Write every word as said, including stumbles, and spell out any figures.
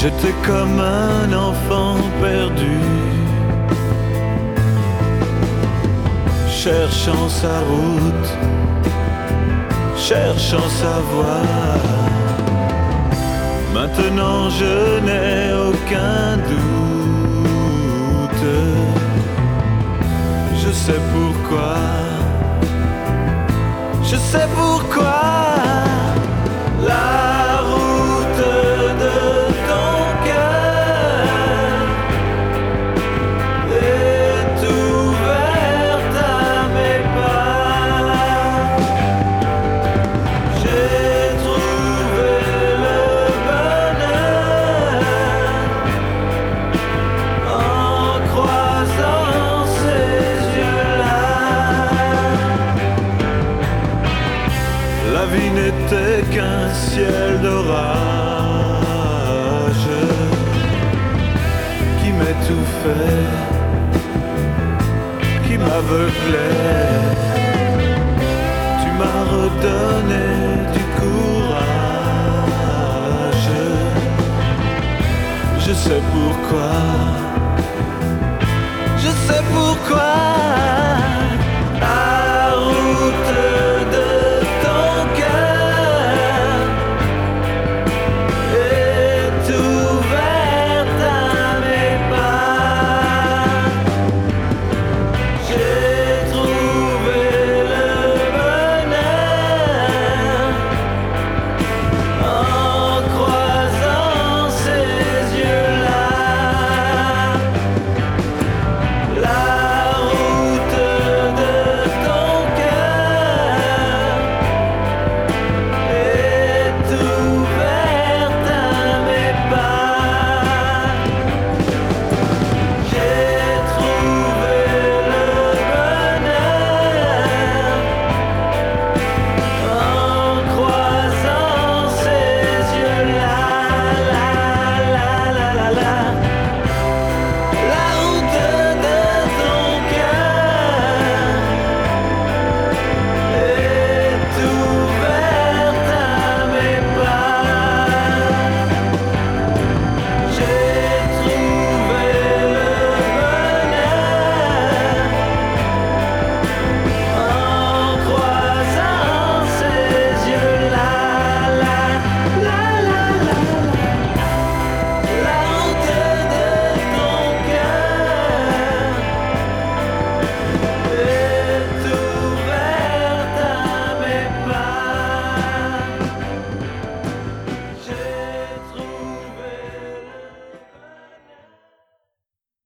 J'étais comme un enfant perdu, cherchant sa route, cherchant sa voie. Maintenant je n'ai aucun doute, je sais pourquoi, je sais pourquoi. La route de ton cœur est ouverte à mes pas. J'ai trouvé le bonheur en croisant ces yeux-là. La vie n'était qu'un ciel d'orage qui m'étouffait, qui m'aveuglait. Tu m'as redonné du courage. Je sais pourquoi, je sais pourquoi.